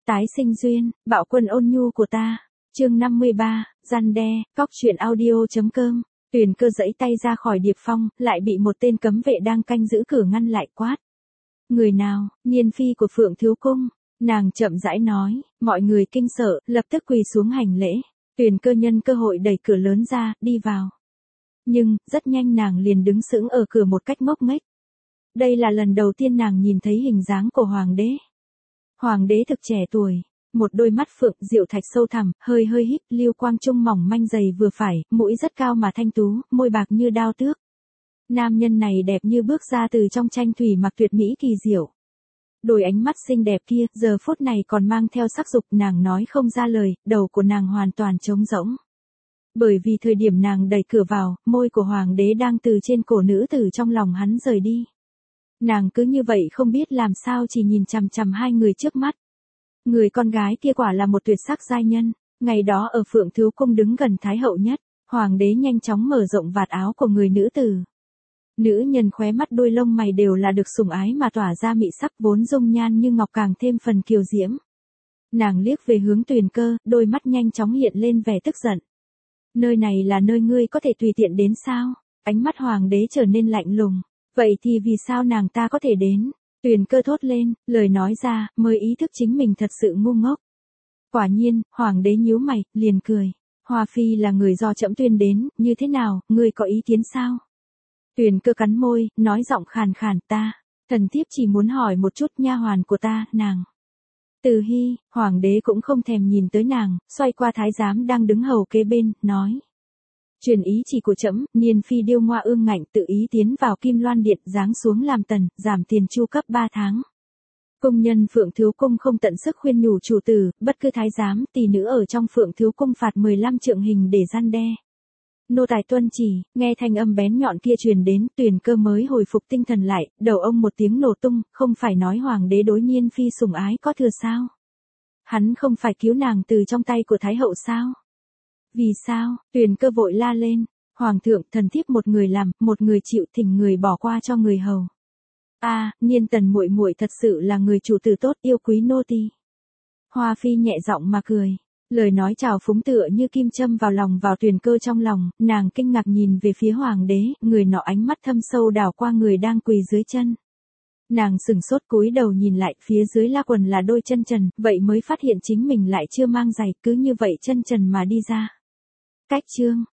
Tái sinh duyên, bạo quân ôn nhu của ta. Chương 53, răn đe, cóc truyện audio.com. Tuyền Cơ giãy tay ra khỏi Điệp Phong, lại bị một tên cấm vệ đang canh giữ cửa ngăn lại quát. Người nào? Niên phi của Phượng Thiếu Cung. Nàng chậm rãi nói, mọi người kinh sợ, lập tức quỳ xuống hành lễ. Tuyền Cơ nhân cơ hội đẩy cửa lớn ra, đi vào. Nhưng, rất nhanh nàng liền đứng sững ở cửa một cách ngốc nghếch. Đây là lần đầu tiên nàng nhìn thấy hình dáng của hoàng đế. Hoàng đế thực trẻ tuổi, một đôi mắt phượng diệu thạch sâu thẳm, hơi híp, lưu quang trung mỏng manh dày vừa phải, mũi rất cao mà thanh tú, môi bạc như đao tước. Nam nhân này đẹp như bước ra từ trong tranh thủy mặc tuyệt mỹ kỳ diệu. Đôi ánh mắt xinh đẹp kia, giờ phút này còn mang theo sắc dục, nàng nói không ra lời, đầu của nàng hoàn toàn trống rỗng. Bởi vì thời điểm nàng đẩy cửa vào, môi của hoàng đế đang từ trên cổ nữ tử trong lòng hắn rời đi. Nàng cứ như vậy không biết làm sao chỉ nhìn chằm chằm hai người trước mắt. Người con gái kia quả là một tuyệt sắc giai nhân, ngày đó ở Phượng Thiếu Cung đứng gần Thái hậu nhất, hoàng đế nhanh chóng mở rộng vạt áo của người nữ tử. Nữ nhân khóe mắt đôi lông mày đều là được sủng ái mà tỏa ra mị sắc, vốn dung nhan như ngọc càng thêm phần kiều diễm. Nàng liếc về hướng Tuyền Cơ, đôi mắt nhanh chóng hiện lên vẻ tức giận. Nơi này là nơi ngươi có thể tùy tiện đến sao? Ánh mắt hoàng đế trở nên lạnh lùng. Vậy thì vì sao nàng ta có thể đến? Tuyền Cơ thốt lên, lời nói ra, mới ý thức chính mình thật sự ngu ngốc. Quả nhiên, hoàng đế nhíu mày, liền cười. Hoa phi là người do trẫm tuyên đến, như thế nào, ngươi có ý kiến sao? Tuyền Cơ cắn môi, nói giọng khàn khàn, ta, thần thiếp chỉ muốn hỏi một chút, nha hoàn của ta, nàng. Từ Hy, hoàng đế cũng không thèm nhìn tới nàng, xoay qua thái giám đang đứng hầu kế bên, nói. Truyền ý chỉ của trẫm, Niên phi điêu ngoa ương ngạnh tự ý tiến vào Kim Loan Điện, giáng xuống làm tần, giảm tiền chu cấp 3 tháng. Công nhân Phượng Thiếu Cung không tận sức khuyên nhủ chủ tử, bất cứ thái giám, tỳ nữ ở trong Phượng Thiếu Cung phạt 15 trượng hình để răn đe. Nô tài tuân chỉ, nghe thanh âm bén nhọn kia truyền đến, Tuyền Cơ mới hồi phục tinh thần lại, đầu ông một tiếng nổ tung, không phải nói hoàng đế đối Niên phi sủng ái có thừa sao? Hắn không phải cứu nàng từ trong tay của Thái hậu sao? Vì sao? Tuyền Cơ vội la lên, hoàng thượng, thần thiếp một người làm, một người chịu, thỉnh người bỏ qua cho người hầu. Niên tần muội muội thật sự là người chủ tử tốt, yêu quý nô tỳ. Hoa phi nhẹ giọng mà cười. Lời nói trào phúng tựa như kim châm vào lòng vào Tuyền Cơ trong lòng, nàng kinh ngạc nhìn về phía hoàng đế, người nọ ánh mắt thâm sâu đảo qua người đang quỳ dưới chân. Nàng sửng sốt cúi đầu nhìn lại, phía dưới la quần là đôi chân trần, vậy mới phát hiện chính mình lại chưa mang giày, cứ như vậy chân trần mà đi ra. Cách chương,